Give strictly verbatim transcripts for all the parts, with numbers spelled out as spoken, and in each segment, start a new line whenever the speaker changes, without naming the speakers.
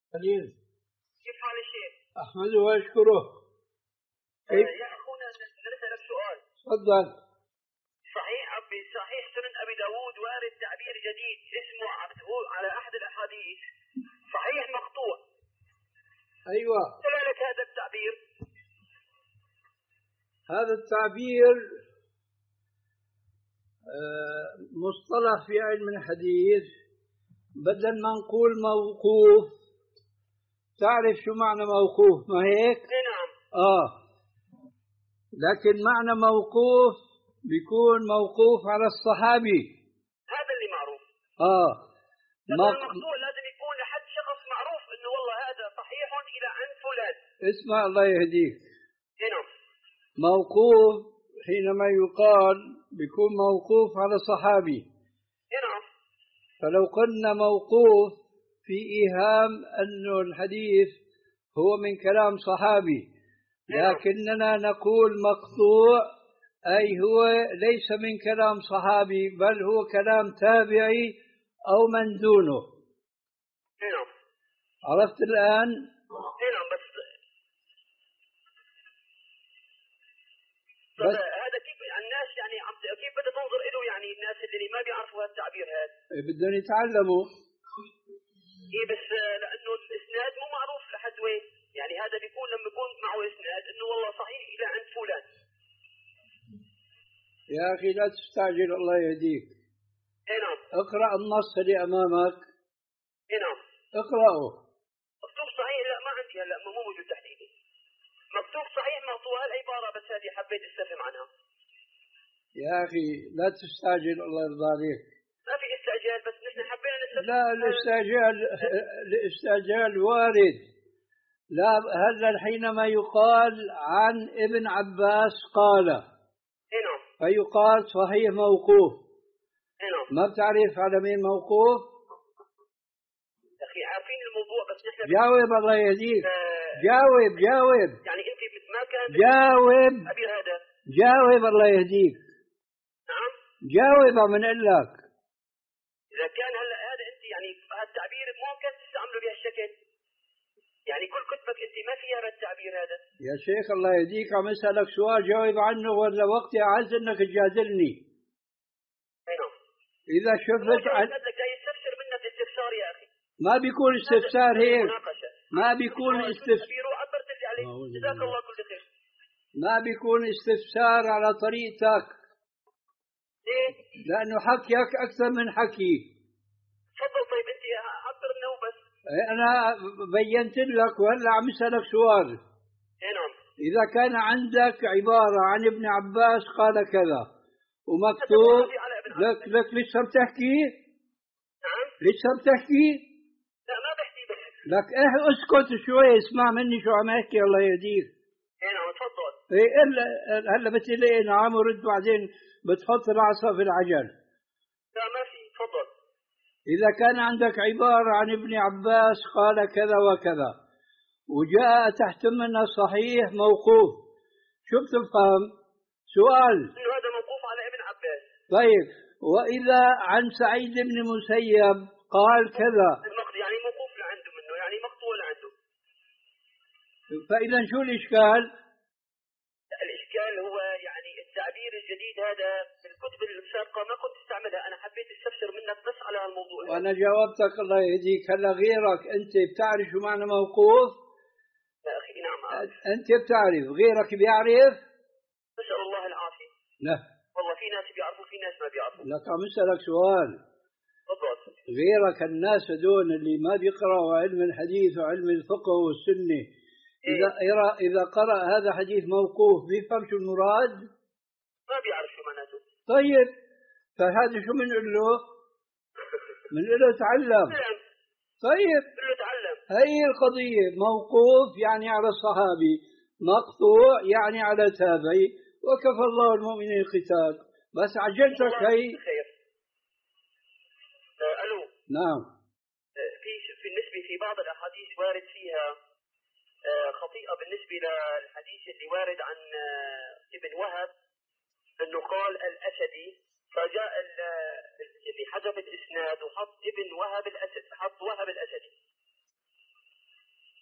خليل.
كيف حال الشيخ؟
أحمده وأشكره.
كيف؟ يا أخونا نسألك سؤال.
تفضل.
صحيح أبي صحيح سنن أبي داود وارد تعبير جديد اسمه عبده على أحد الأحاديث صحيح مقطوع.
أيوة.
كذلك هذا التعبير.
هذا التعبير مصطلح في علم الحديث، بدل ما نقول موقوف، تعرف شو معنى موقوف ما هيك؟
نعم.
آه لكن معنى موقوف بيكون موقوف على الصحابي،
هذا اللي معروف.
آه
مق... المقطوع لازم يكون لحد شخص معروف إنه والله هذا صحيح إلى عن فلان.
اسمع الله يهديك.
نعم.
موقوف حينما يقال بيكون موقوف على صحابي.
نعم.
فلو قلنا موقوف في إيهام أنه الحديث هو من كلام صحابي، لكننا نقول مقطوع أي هو ليس من كلام صحابي بل هو كلام تابعي أو من دونه.
نعم.
عرفت الآن؟
نعم. بس
بس
هذا كيف الناس يعني كيف بدها تنظر له، يعني الناس اللي ما بيعرفوا هالتعبير هذا
بدهم يتعلموا.
إيه بس لأنه الإسناد مو معروف لحد وين، يعني هذا بيكون لما يكون معه إسناد إنه والله صحيح إلى عند فلان.
يا أخي لا تستعجل الله يهديك.
إيه نعم.
اقرأ النص اللي أمامك.
إيه نعم.
اقرأه.
مكتوب صحيح؟ لا ما عندي هلا مو موجود تحديدي. مكتوب صحيح مقطوع هالعبارة بس هذه حبيت استفهم عنها.
يا أخي لا تستعجل الله يرضى عليك.
ما في استعجال بس نحن حبينا نستفهم.
لا الاستعجال الاستعجال وارد. لا هلا حينما يقال عن ابن عباس قال،
إيه نعم.
فيقال صحيح موقوف.
إيه نعم.
ما بتعرف على مين موقوف؟
يا أخي عارفين الموضوع بس نحن
جاوب الله يهديك.
آه
جاوب جاوب.
يعني أنت ما كان
جاوب.
أبي هذا.
جاوب الله يهديك.
نعم.
جاوب من قال لك.
إذا كان هلا هذا أنت يعني هالتعبير ممكن تستعمله بهالشكل، يعني كل كتبك أنت ما فيها هذا التعبير هذا.
يا شيخ الله يهديك عم أسألك سؤال جاوب عنه ولا وقتي أعز إنك تجادلني.
أي نعم.
إذا شفت عن
جاي يستفسر منك استفسار يا أخي.
ما بيكون استفسار هيك. ما بيكون استفسار.
عبرت اللي عليك. جزاك الله كل خير.
ما بيكون استفسار على طريقتك.
ليه؟
لأنه حكيك أكثر من حكي.
تفضل. طيب أنت عبر لنا وبس.
أنا بينت لك وهلا عم أسألك سؤال.
إيه نعم.
إذا كان عندك عبارة عن ابن عباس قال كذا ومكتوب لك لك لسه بتحكي؟
نعم.
لسه بتحكي؟
لا ما بحكي بس.
لك إيه اسكت شوي اسمع مني شو عم أحكي الله يهديك.
إيه نعم تفضل.
إيه إلا هلا بتقول لي نعم ورد بعدين بتحط العصا في العجل.
لا ما في تفضل.
إذا كان عندك عبارة عن ابن عباس قال كذا وكذا وجاء تحت منها صحيح موقوف، شو بتفهم؟ سؤال.
إنه هذا موقوف على ابن عباس.
طيب وإذا عن سعيد بن مسيب قال كذا،
يعني موقوف لعنده منه، يعني مقطوع لعنده.
فإذا شو الإشكال؟
الإشكال هو يعني التعبير الجديد هذا في الكتب السابقة ما كنت استعملها، أنا حبيت استفسر منك بس على هالموضوع.
وأنا جاوبتك الله يهديك. هلا غيرك أنت بتعرف شو معنى موقوف؟
يا أخي نعم عارف.
أنت بتعرف غيرك بيعرف؟
نسأل الله العافية.
لا
والله في ناس بيعرفوا في ناس ما بيعرفوا.
لك عم أسألك سؤال.
تفضل.
غيرك الناس هدول اللي ما بيقرأوا علم الحديث وعلم الفقه والسنة إذا إيه؟ إذا قرأ هذا حديث موقوف بيفهم شو المراد؟
ما بيعرف شو معناته.
طيب فهذا شو بنقول له؟ بنقول له تعلم. طيب
له تعلم.
هي القضية. موقوف يعني على الصحابي، مقطوع يعني على تابعي، وكفى الله المؤمنين القتال. بس عجلتك هي.
خير. آه ألو.
نعم.
في في بالنسبة في بعض الأحاديث وارد فيها خطيئة بالنسبة للحديث اللي وارد عن ابن وهب انه قال الاسدي، فجاء اللي حذف الاسناد وحط ابن وهب الاسد، حط وهب الاسدي.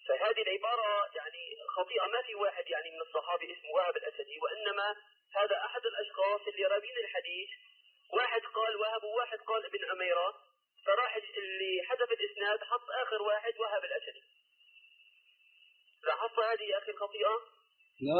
فهذه العبارة يعني خطيئة، ما في واحد يعني من الصحابة اسمه وهب الأسدي، وإنما هذا أحد الأشخاص اللي رابين الحديث، واحد قال وهب وواحد قال ابن عميرة، فراح اللي حذف الإسناد حط آخر واحد وهب الأسدي. لاحظت هذه يا أخي الخطيئة؟
لا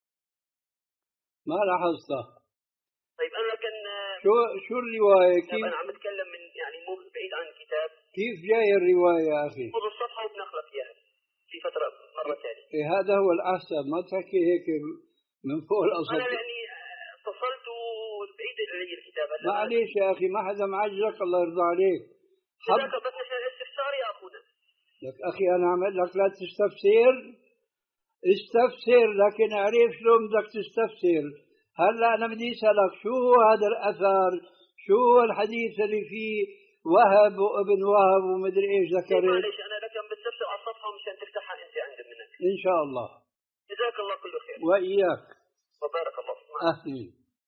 ما لاحظتها.
طيب أنا كان
شو شو الرواية كيف؟
أنا عم أتكلم من يعني مو بعيد عن الكتاب.
كيف جاي الرواية يا أخي؟
خذ الصفحة وبنخلص إياها في فترة مرة ثانية.
إيه هذا هو الأحسن، ما تحكي هيك من فوق الأسطح.
أنا لأني اتصلت بعيد علي الكتاب.
معليش يا أخي، ما حدا معجلك الله يرضى عليك.
حب بس نحن الاستفسار يا أخونا.
لك أخي أنا عمل لك لا تستفسر، استفسر لكن اعرف شلون بدك تستفسر. هلا أنا بدي أسألك شو هو هذا الأثر، شو هو الحديث اللي فيه وهب وابن وهب ومدري إيش ذكرت.
معلش أنا لك بستفسر على الصفحة مشان تفتحها أنت عند منك.
إن شاء الله.
جزاك الله كل خير.
وإياك.
وبارك الله فيك.
أهلين.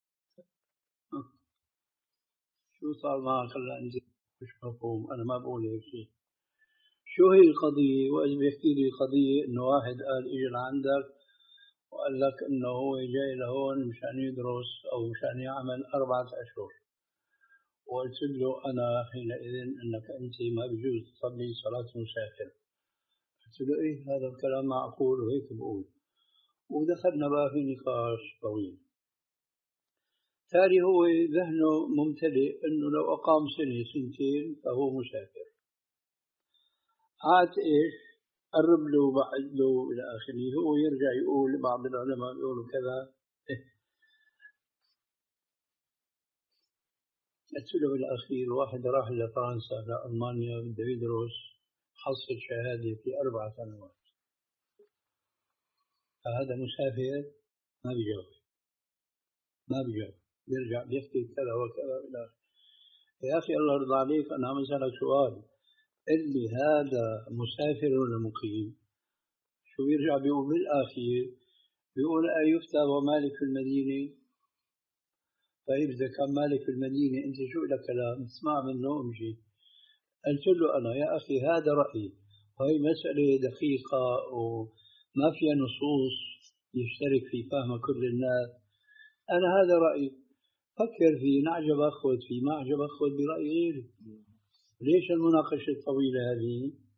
شو صار معك هلا أنت مش مفهوم؟ أنا ما بقول هيك شيء. شو هي القضية؟ وإذا بيحكي لي القضية إنه واحد قال إجى لعندك وقال لك إنه هو جاي لهون مشان يدرس أو مشان يعمل أربعة أشهر، وقلت له أنا حينئذ إنك أنت ما بيجوز تصلي صلاة مسافر. قلت له إيه هذا الكلام معقول وهيك بقول، ودخلنا بقى في نقاش طويل. تالي هو ذهنه ممتلئ إنه لو أقام سنة سنتين فهو مسافر. عاد إيش قرب له وبعد له إلى آخره، هو يرجع يقول بعض العلماء يقولوا كذا. قلت له بالأخير واحد راح لفرنسا لألمانيا بده يدرس حصل شهادة في أربع سنوات، فهذا مسافر؟ ما بيجاوب ما بيجاوب بيرجع بيحكي كذا وكذا إلى آخره. يا أخي الله يرضى عليك أنا عم أسألك سؤال، اللي هذا مسافر ولا مقيم؟ شو بيرجع بيقول بالآخير؟ بيقول أيفتى ومالك في المدينة. طيب إذا كان مالك في المدينة أنت شو لك كلام اسمع منه امشي. قلت له أنا يا أخي هذا رأيي، وهي مسألة دقيقة وما فيها نصوص يشترك في فهم كل الناس. أنا هذا رأيي، فكر فيه، نعجب أخذ فيه، ما أعجب أخذ برأي غيري. ليش المناقشة الطويلة هذه؟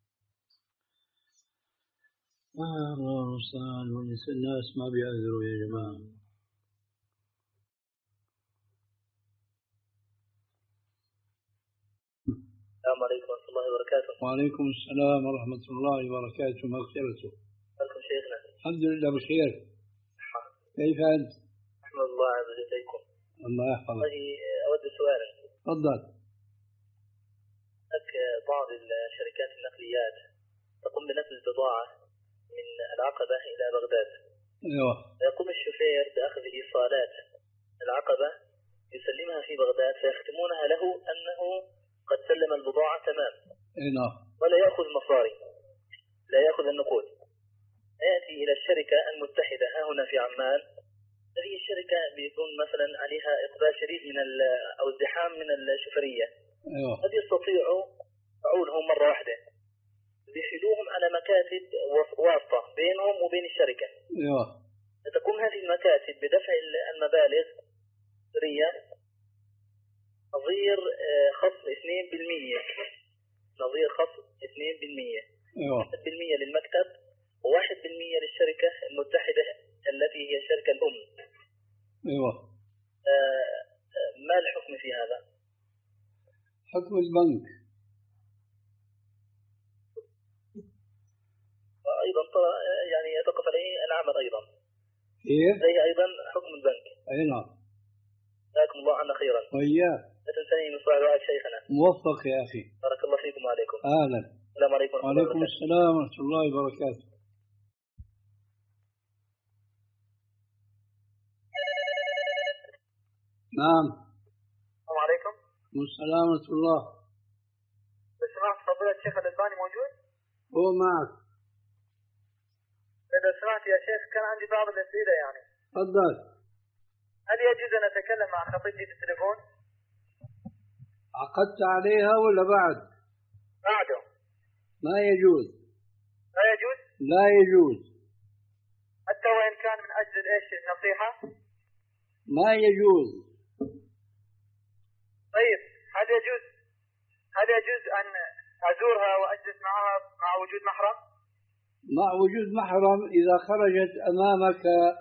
آه الله المستعان، والناس ما بيعذروا يا جماعة.
السلام عليكم ورحمة الله وبركاته.
وعليكم السلام ورحمة الله وبركاته ومغفرته.
أنتم شيخنا؟
الحمد لله بخير. كيف أنت؟
أحمد الله عز وجل إليكم.
الله يحفظك.
أود سؤالا.
تفضل.
هناك بعض الشركات النقليات تقوم بنقل البضاعة من العقبة إلى بغداد.
أيوة.
يقوم الشوفير بأخذ إيصالات العقبة يسلمها في بغداد، فيختمونها له أنه قد سلم البضاعة تمام.
نعم.
ولا يأخذ مصاري، لا يأخذ النقود. يأتي إلى الشركة المتحدة ها هنا في عمان. هذه الشركة بيكون مثلا عليها إقبال شديد من أو ازدحام من الشوفرية.
أيوة.
قد يستطيعوا عولهم مرة واحدة، بيشيلوهم على مكاتب واسطة بينهم وبين الشركة.
أيوة.
تقوم هذه المكاتب بدفع المبالغ سرية نظير خصم اثنين بالمئة، نظير خصم اثنين بالمئة.
أيوة.
واحد بالمئة للمكتب وواحد بالمئة للشركة المتحدة التي هي الشركة الأم.
أيوة.
آه ما الحكم في هذا؟
حكم البنك.
أيضا يعني يتوقف عليه العمل أيضا.
كيف؟
زي أيضا حكم البنك.
أي نعم.
جزاكم الله عنا خيرا.
وإياك.
لا تنسني من صاحب دعاء شيخنا.
موفق يا أخي.
بارك الله فيكم وعليكم.
أهلا.
السلام عليكم ورحمة الله
وعليكم السلام ورحمة الله وبركاته. نعم.
السلام عليكم.
والسلام ورحمة الله.
لو سمحت فضيلة الشيخ الألباني موجود؟
هو معك.
لو سمحت يا شيخ كان عندي بعض الأسئلة يعني.
تفضل.
هل يجوز أن أتكلم مع خطيبتي في التليفون؟
عقدت عليها ولا بعد؟
بعده.
ما يجوز.
لا يجوز؟
لا يجوز،
حتى وإن كان من أجل إيش النصيحة؟
ما يجوز.
طيب هل يجوز هل يجوز أن أزورها وأجلس معها مع وجود محرم؟
مع وجود محرم إذا خرجت أمامك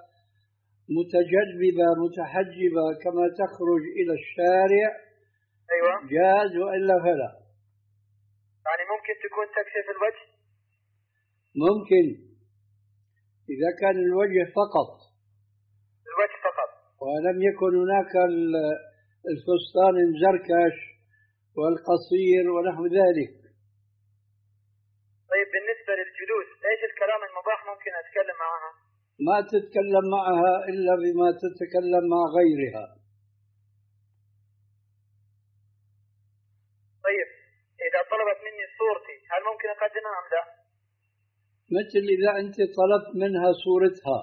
متجذبة متحجبة كما تخرج إلى الشارع
أيوة
جاز، وإلا فلا.
يعني ممكن تكون تكشف الوجه؟
ممكن إذا كان الوجه فقط،
الوجه فقط،
ولم يكن هناك الفستان المزركش والقصير ونحو ذلك.
طيب بالنسبة للجلوس إيش الكلام المباح ممكن أتكلم معها؟
ما تتكلم معها إلا بما تتكلم مع غيرها.
طيب إذا طلبت مني صورتي هل ممكن أقدمها أم لا؟
مثل إذا أنت طلبت منها صورتها.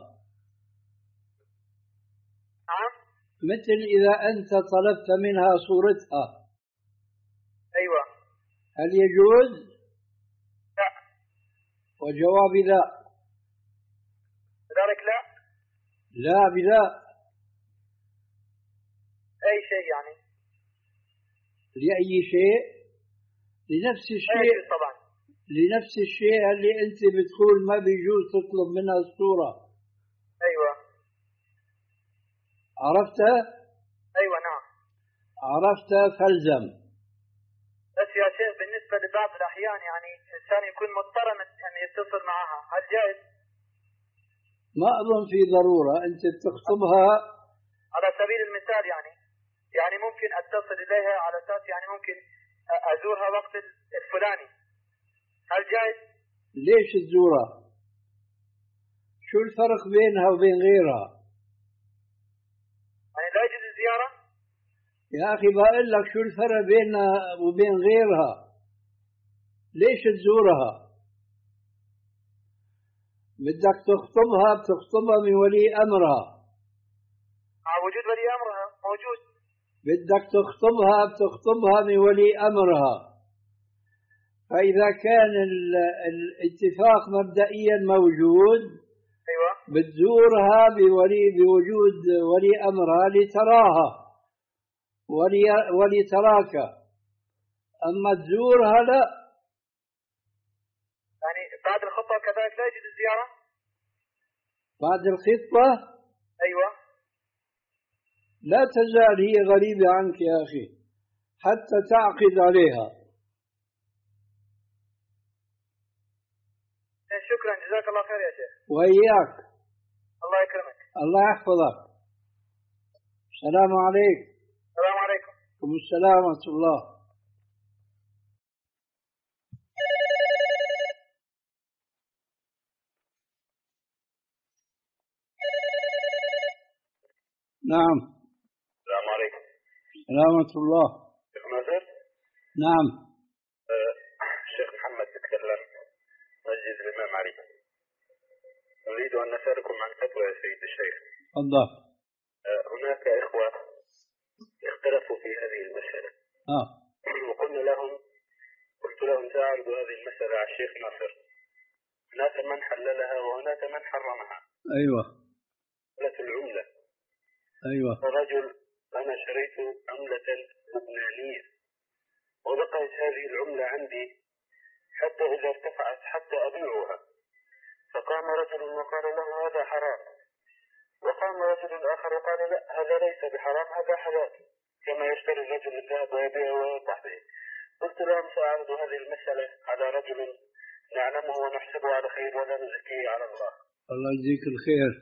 نعم؟
مثل إذا أنت طلبت منها صورتها.
أيوة.
هل يجوز؟
لا.
وجوابي لا.
لذلك لا؟
لا بلا.
أي شيء يعني؟
لأي شيء؟ لنفس الشيء.
أي طبعا.
لنفس الشيء اللي أنت بتقول ما بيجوز تطلب منها الصورة.
أيوة.
عرفتها؟
أيوة نعم.
عرفتها فالزم.
بس يا شيخ بالنسبة لبعض الأحيان يعني إنسان يكون مضطر أن يتصل معها، هل جائز؟
ما أظن في ضرورة، أنت تخطبها
على سبيل المثال يعني يعني ممكن أتصل إليها على أساس يعني ممكن أزورها وقت الفلاني، هل جائز؟
ليش تزورها؟ شو الفرق بينها وبين غيرها؟
يعني لا يجوز الزيارة؟
يا أخي بقول لك شو الفرق بينها وبين غيرها؟ ليش تزورها؟ بدك تخطبها بتخطبها من ولي أمرها.
مع وجود ولي أمرها موجود.
بدك تخطبها بتخطبها من ولي أمرها. فإذا كان الاتفاق مبدئيا موجود،
أيوة،
بتزورها بولي بوجود ولي أمرها لتراها ولي ولتراك. أما تزورها لا.
يعني بعد الخطبة كذلك لا يجوز الزيارة؟
بعد الخطبة؟
أيوة.
لا تزال هي غريبة عنك يا أخي حتى تعقد عليها.
شكرا، جزاك الله خير يا شيخ.
وإياك.
الله يكرمك.
الله يحفظك. السلام عليكم.
السلام عليكم.
وعليكم السلام ورحمة الله. نعم.
السلام عليكم.
السلام ورحمة الله.
شيخ ناصر؟
نعم.
الشيخ محمد تتكلم، مسجد الإمام علي. نريد أن نسألكم عن فتوى يا سيد الشيخ.
تفضل.
هناك إخوة اختلفوا في هذه المسألة.
آه.
وقلنا لهم قلت لهم سأعرض هذه المسألة على الشيخ ناصر. هناك من حللها وهناك من حرمها.
أيوة.
مسألة العملة.
أيوة.
رجل أنا شريت عملة لبنانية وبقيت هذه العملة عندي حتى إذا ارتفعت حتى أبيعها، فقام رجل وقال له هذا حرام، وقام رجل آخر وقال لا هذا ليس بحرام هذا حلال، كما يشتري الرجل الذهب ويبيعه ويربح به. قلت لهم سأعرض هذه المسألة على رجل نعلمه ونحسبه على خير ولا نزكيه على الله.
الله يجزيك الخير.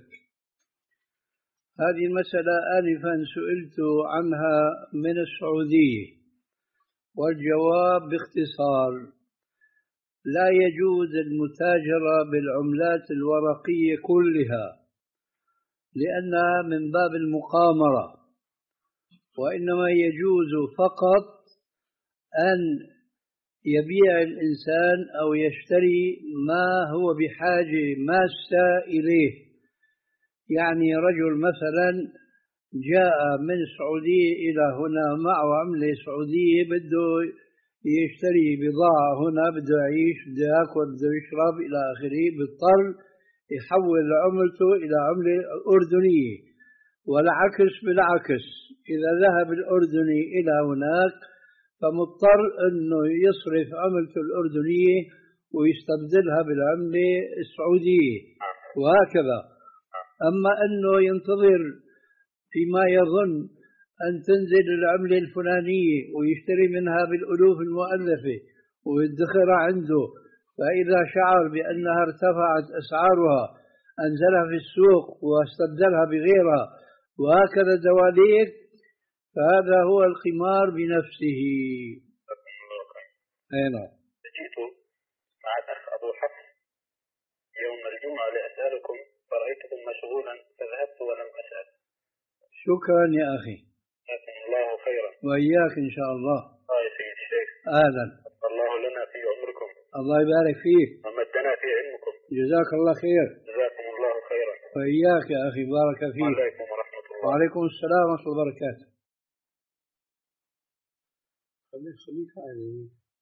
هذه المسألة آنفا سئلت عنها من السعودية، والجواب باختصار لا يجوز المتاجرة بالعملات الورقية كلها لأنها من باب المقامرة، وإنما يجوز فقط أن يبيع الإنسان أو يشتري ما هو بحاجة ماسة إليه. يعني رجل مثلا جاء من السعودية إلى هنا معه عملة سعودية بده يشتري بضاعة هنا بده يعيش بده ياكل بده يشرب إلى آخره، بيضطر يحول عملته إلى عملة أردنية، والعكس بالعكس إذا ذهب الأردني إلى هناك فمضطر أنه يصرف عملته الأردنية ويستبدلها بالعملة السعودية وهكذا. أما أنه ينتظر فيما يظن أن تنزل العملة الفلانية ويشتري منها بالألوف المؤلفة ويدخرها عنده، فإذا شعر بأنها ارتفعت أسعارها أنزلها في السوق واستبدلها بغيرها وهكذا دواليك، فهذا هو القمار بنفسه.
أنا جئت مع الأخ أبو حفص يوم الجمعة لأسألكم فرأيتكم مشغولا فذهبت ولم أسأل.
شكرا يا أخي،
جزاكم الله خيرا.
وإياك إن شاء الله.
آه يا سيد الشيخ.
أهلا.
الله لنا في عمركم.
الله يبارك فيك.
ومدنا في علمكم.
جزاك الله خير.
جزاكم الله خيرا.
وإياك يا أخي، بارك فيك.
وعليكم ورحمة الله.
وعليكم السلام ورحمة الله وبركاته. خليك خليك عادي.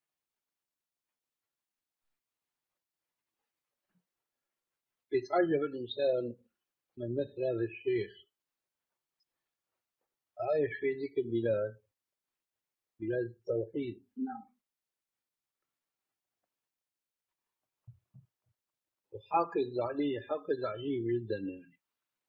يتعجب الإنسان من مثل هذا الشيخ عايش في ذيك البلاد، بلاد التوحيد. نعم. وحاقد عليه حقد عجيب جدا يعني.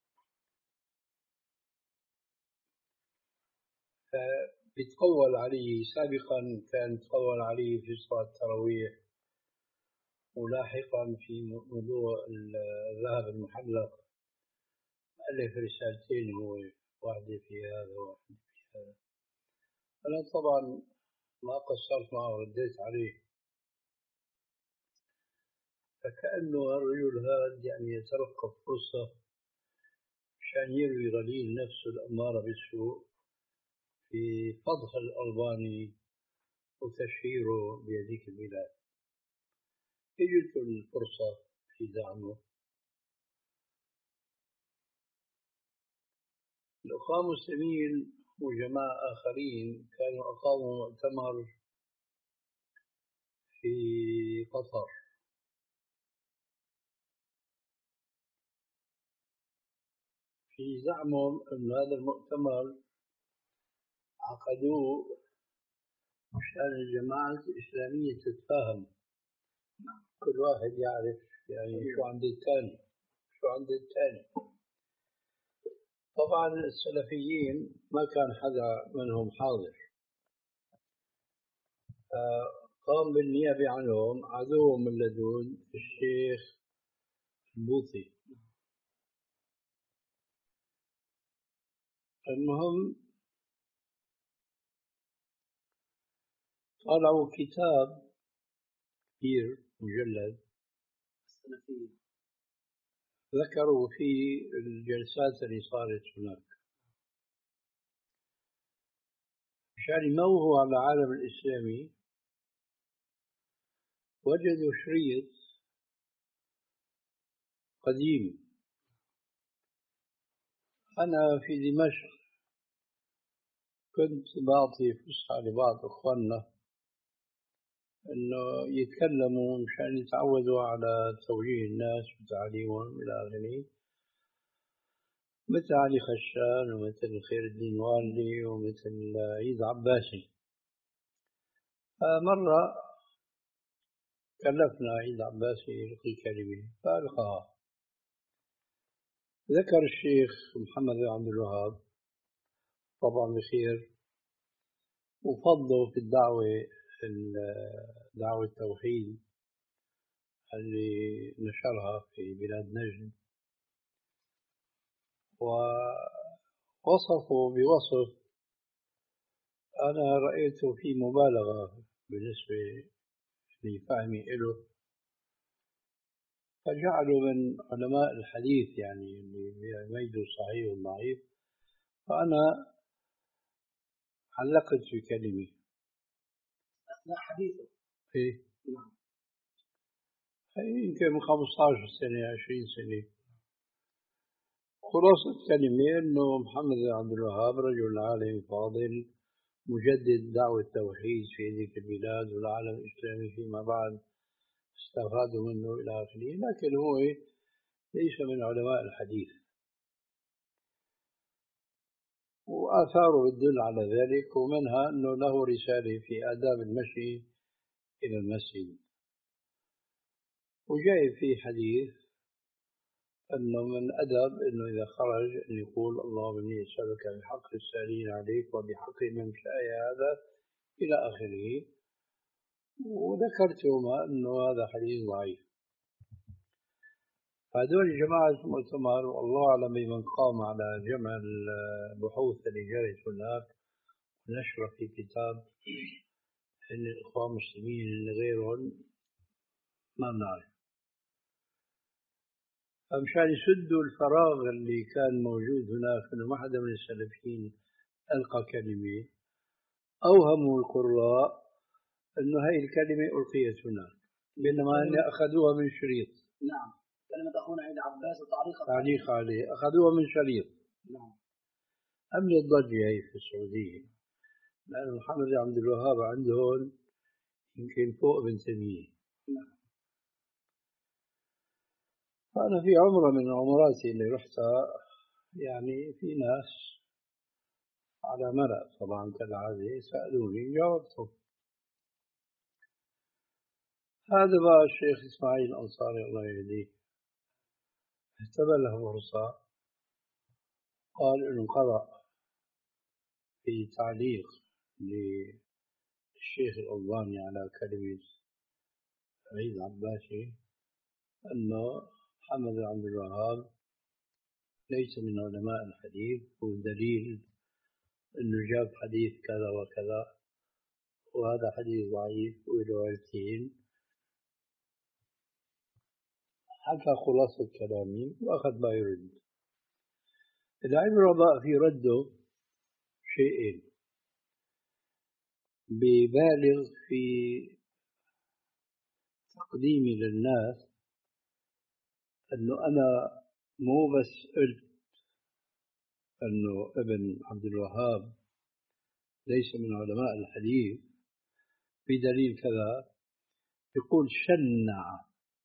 فبيتقول عليه سابقا، كان يتقول عليه في صلاة التراويح، ولاحقا في موضوع الذهب المحلق ألف رسالتين، هو واحدة في هذا وواحدة في هذا. أنا طبعا ما قصرت معه ورديت عليه، فكأنه الرجل هذا يعني يترقب فرصة مشان يروي غليل نفسه الأمارة بالسوء في فضح الألباني وتشهيره بهذيك البلاد. اجت الفرصة في دعمه. الأخوة المسلمين وجماعة آخرين كانوا أقاموا مؤتمر في قطر، في زعمهم أن هذا المؤتمر عقدوه مشان الجماعة الإسلامية تتفاهم، كل واحد يعرف يعني شو عند الثاني شو عند الثاني. طبعا السلفيين ما كان حدا منهم حاضر، قام بالنيابة عنهم عدوهم اللدود الشيخ البوطي. المهم طلعوا كتاب كبير مجلد ذكروا فيه الجلسات اللي صارت هناك مشان ينوهوا على العالم الإسلامي. وجدوا شريط قديم. أنا في دمشق كنت بعطي فسحة لبعض إخواننا إنه يتكلموا مشان يتعودوا على توجيه الناس وتعليمهم إلى آخره، مثل علي خشان ومثل خير الدين والدي ومثل عيد عباسي. مرة كلفنا عيد عباسي يلقي كلمة فألقاها. ذكر الشيخ محمد بن عبد الوهاب طبعا بخير، وفضلوا في الدعوة دعوة التوحيد اللي نشرها في بلاد نجد، ووصفوا بوصف أنا رأيته في مبالغة بالنسبة لفهمي له، فجعلوا من علماء الحديث يعني اللي بيميزوا الصحيح والضعيف. فأنا علقت في كلمة
أثناء حديثه.
إيه؟
نعم.
يمكن من خمسة عشر سنة عشرين سنة. خلاصة كلمة إنه محمد بن عبد الوهاب رجل عالم فاضل مجدد دعوة التوحيد في ذيك البلاد والعالم الإسلامي فيما بعد استفادوا منه إلى آخره، لكن هو ليس من علماء الحديث، وآثاره تدل على ذلك، ومنها أنه له رسالة في آداب المشي إلى المسجد، وجاء في حديث أنه من أدب أنه إذا خرج أن يقول اللهم إني أسألك بحق السائلين عليك وبحق من شاء هذا إلى آخره، وذكرت يوما أنه هذا حديث ضعيف. هذول جماعة المؤتمر والله أعلم بمن قام على جمع البحوث اللي جرت هناك ونشرها في كتاب إن الإخوان المسلمين إن غيرهم ما بنعرف، فمشان يسدوا الفراغ اللي كان موجود هناك إنه ما حدا من السلفيين ألقى كلمة، أوهموا القراء إنه هاي الكلمة ألقيت هناك، بينما أن أخذوها من شريط.
نعم، كلمة أخونا عيد عباس وتعليق
تعليق عليه أخذوها من شريط.
نعم.
عملت ضجة هي في السعودية، لأن محمد عبد الوهاب عندهم يمكن فوق ابن تيمية.
نعم.
فأنا في عمرة من عمراتي اللي رحتها يعني في ناس على مرأ طبعا كالعادة سألوني جاوبتهم. هذا بقى الشيخ إسماعيل الأنصاري الله يهديه اهتبى له فرصة، قال إنه قرأ في تعليق للشيخ الألباني على كلمة عيد عباسي أنه محمد عبد الوهاب ليس من علماء الحديث، ودليل أنه جاب حديث كذا وكذا، وهذا حديث ضعيف وروايتين. حكى خلاصة كلامي وأخذ ما يرد. العبرة بقى في رده شيئين: ببالغ في تقديمي للناس أنه أنا مو بس قلت أنه ابن عبد الوهاب ليس من علماء الحديث بدليل كذا، يقول شنع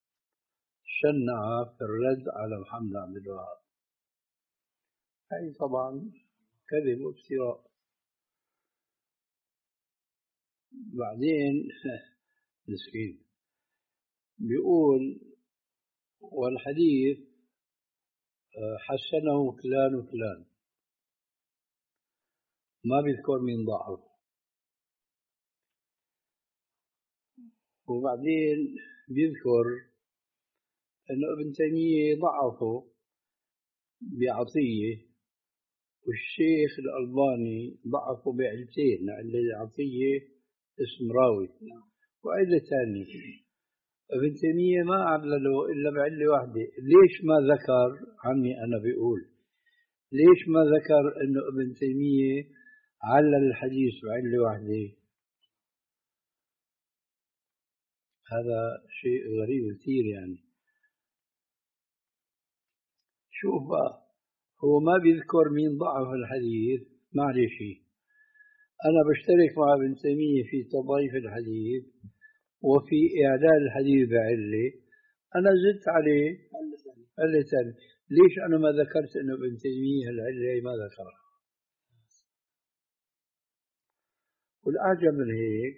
شنع في الرد على محمد عبد الوهاب. هذه طبعا كذب وافتراء. بعدين مسكين بيقول والحديث حسنه فلان وفلان، ما بيذكر مين ضعف. وبعدين بيذكر أنه ابن تيمية ضعفه بعطية، والشيخ الألباني ضعفه بعلتين، علة عطية اسم راوي وعلة ثانية. ابن تيمية ما علله إلا بعلة واحدة. ليش ما ذكر عني أنا بيقول ليش ما ذكر أنه ابن تيمية علل الحديث بعلة واحدة؟ هذا شيء غريب كثير. يعني شوف بقى، هو ما بيذكر مين ضعف الحديث، معلش أنا بشترك مع ابن تيمية في تضعيف الحديث وفي إعلال الحديث بعلة، أنا زدت عليه علة ثانية. ليش أنا ما ذكرت أنه ابن تيمية العلة ما ذكرها؟ والأعجب من هيك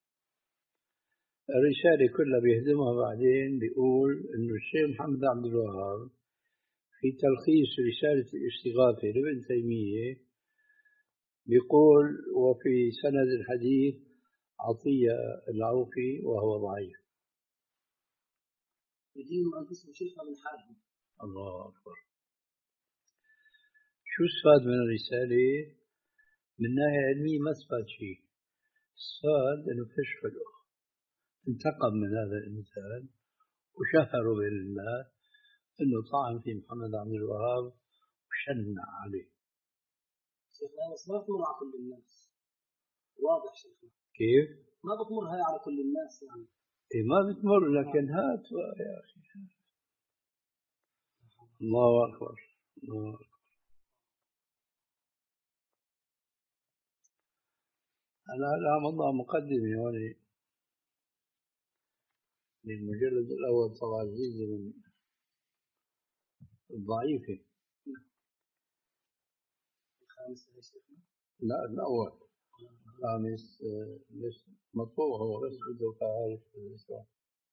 الرسالة كلها بيهدمها بعدين، بيقول أنه الشيخ محمد عبد الوهاب في تلخيص رسالة الاستغاثة لابن تيمية بيقول وفي سند الحديث عطية العوفي وهو ضعيف.
يدين أنفسهم شيخنا من حالهم.
الله أكبر. شو استفاد من الرسالة؟ من ناحية علمية ما استفاد شيء، استفاد أنه كشف الأخ، انتقم من هذا الإنسان وشهروا بين الناس أنه طعن في محمد عبد الوهاب وشنع عليه.
شيخنا بس ما بتمر على كل الناس، واضح شيخنا.
كيف؟
ما بتمر هاي على كل الناس يعني.
إيه ما بتمر، لكن هات يا أخي. الله أكبر الله أكبر. أنا لا مضى مقدمة هون للمجلد الأول طبعا جزء من الضعيفة.
الخامس يا شيخنا؟
لا الأول الخامس ليش مطبوع هو بس بده فعارف الإسلام.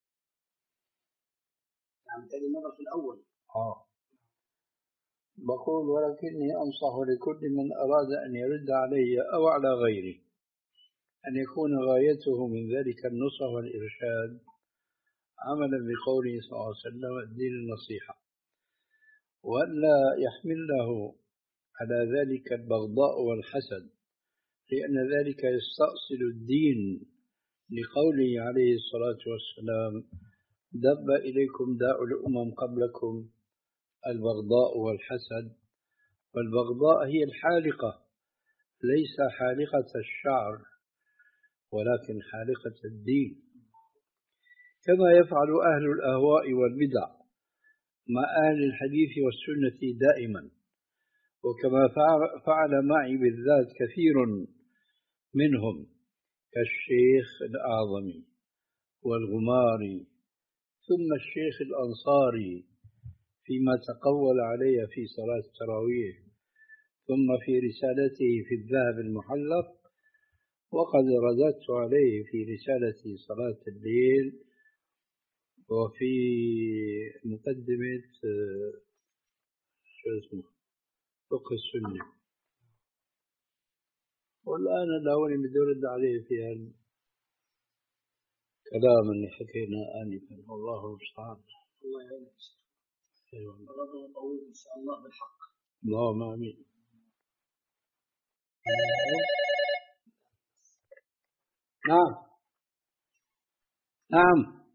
يعني تاني مرة في الأول.
آه بقول ولكني أنصح لكل من أراد أن يرد علي أو على غيري أن يكون غايته من ذلك النصح والإرشاد عملا بقوله صلى الله عليه وسلم الدين النصيحة، وألا يحمله على ذلك البغضاء والحسد، لأن ذلك يستأصل الدين، لقوله عليه الصلاة والسلام دب إليكم داء الأمم قبلكم البغضاء والحسد. والبغضاء هي الحالقة، ليس حالقة الشعر ولكن حالقة الدين، كما يفعل أهل الأهواء والبدع مع أهل الحديث والسنة دائما، وكما فعل معي بالذات كثير منهم كالشيخ الأعظمي والغماري ثم الشيخ الأنصاري فيما تقول علي في صلاة التراويح، ثم في رسالته في الذهب المحلق، وقد رددت عليه في رسالة صلاة الليل وفي مقدمة شو اسمه فقه السنة. والآن دعوني بدي أرد عليه في هالكلام اللي حكينا آنفا، والله المستعان.
الله يعينك.
أيوة.
ربنا طويل إن شاء الله بالحق.
اللهم آمين. نعم نعم.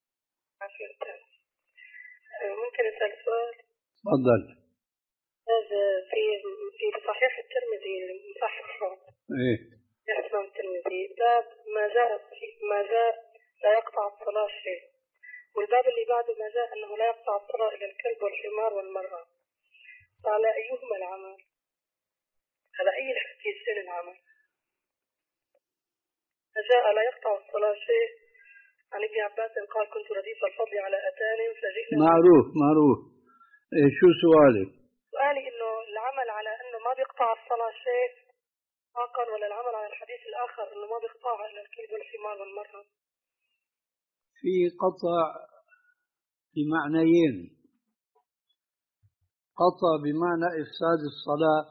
ممكن أسأل سؤال؟
تفضل.
هذا في في صحيح الترمذي المصحح
إيه
اسمه الترمذي باب ما جاء ما جاء لا يقطع الصلاة شيء، والباب اللي بعده ما جاء أنه لا يقطع الصلاة إلى الكلب والحمار والمرأة، فعلى أيهما العمل؟ على أي الحديثين العمل؟ ما جاء لا يقطع الصلاة شيء عن ابن عباس قال كنت رديف الفضل على أتان فجئنا.
معروف معروف. إيه شو سؤالك؟
سؤالي إنه العمل على إنه ما بيقطع الصلاة شيء آخر، ولا العمل على الحديث الآخر إنه ما بيقطعها إلا الكلب والحمار والمرأة؟
في قطع بمعنيين: قطع بمعنى إفساد الصلاة،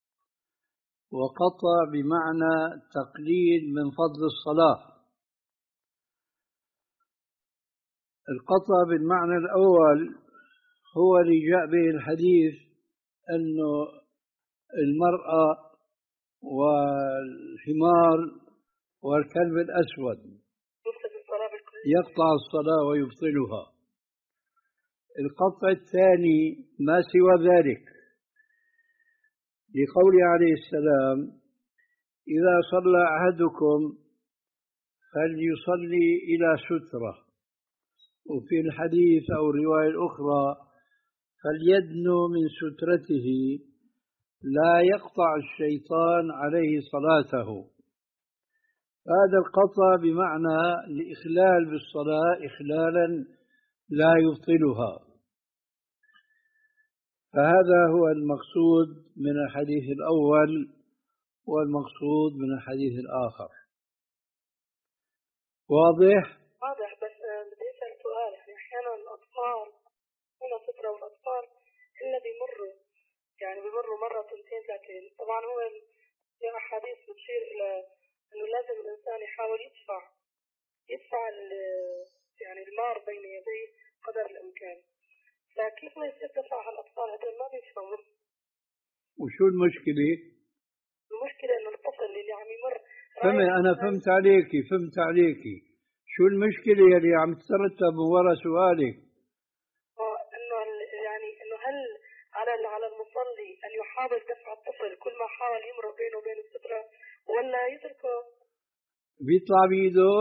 وقطع بمعنى تقليل من فضل الصلاة. القطع بالمعنى الأول هو اللي جاء به الحديث أنه المرأة والحمار والكلب الأسود يقطع الصلاة ويبطلها. القطع الثاني ما سوى ذلك، لقوله عليه السلام إذا صلى أحدكم فليصلي إلى سترة، وفي الحديث أو الرواية الأخرى فليدنو من سترته لا يقطع الشيطان عليه صلاته. هذا القطع بمعنى الإخلال بالصلاة إخلالا لا يبطلها. فهذا هو المقصود من الحديث الأول والمقصود من الحديث الآخر. واضح؟
واضح، بس بدي أسأل سؤال. يعني أحيانا الأطفال هنا فترة والأطفال إلا بيمروا يعني بيمروا مرة تنتين، لكن طبعا هو في أحاديث بتشير إلى إنه لازم الإنسان يحاول يدفع يدفع يعني المار بين يديه قدر الإمكان، فكيف ما يصير دفع على الأطفال؟ هذول ما بيفهموا.
وشو المشكلة؟
المشكلة إنه الطفل اللي عم يمر
فهمي أنا فهمت عليكي فهمت عليكي شو المشكلة اللي عم تترتب من وراء سؤالك؟
إنه يعني إنه هل على على المصلي أن يحاول دفع الطفل كل ما حاول يمرق بينه وبين السترة، ولا يتركه
بيطلع بإيده؟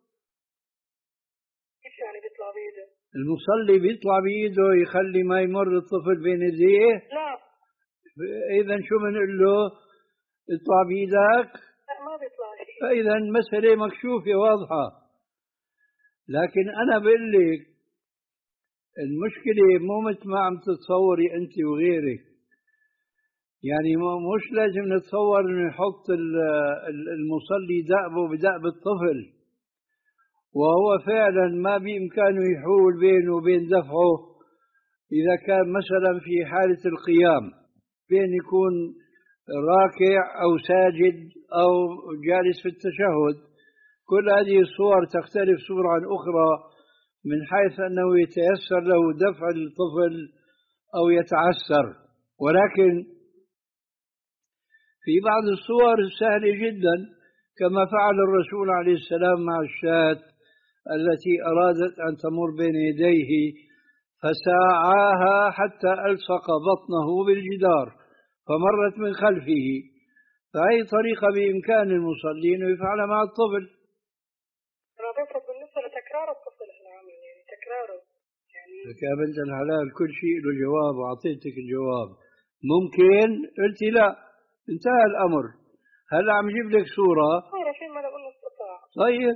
كيف يعني بيطلع بإيده؟
المصلي بيطلع بإيده يخلي ما يمر الطفل بين يديه؟
لا.
إذا شو بنقول له؟ اطلع بإيدك؟
لا ما بيطلع
فإذا المسألة مكشوفة واضحة. لكن أنا بقول لك المشكلة مو مثل ما عم تتصوري أنت وغيرك. يعني مش لازم نتصور إنه يحط المصلي دأبه بدأب الطفل، وهو فعلا ما بإمكانه يحول بينه وبين دفعه إذا كان مثلا في حالة القيام، بين يكون راكع أو ساجد أو جالس في التشهد. كل هذه الصور تختلف صورة عن أخرى من حيث أنه يتيسر له دفع الطفل أو يتعسر. ولكن في بعض الصور سهلة جدا، كما فعل الرسول عليه السلام مع الشاة التي أرادت أن تمر بين يديه فساعاها حتى ألصق بطنه بالجدار فمرت من خلفه. فهي طريقة بإمكان المصلين يفعلها مع الطفل.
أنا بقصد بالنسبة لتكرار الطفل إحنا عاملين يعني تكراره يعني.
لك يا بنت الحلال كل شيء له جواب وأعطيتك الجواب. ممكن قلت لا، انتهى الأمر. هلا عم جيب لك صورة
صورة فيما لو إنه استطاع.
طيب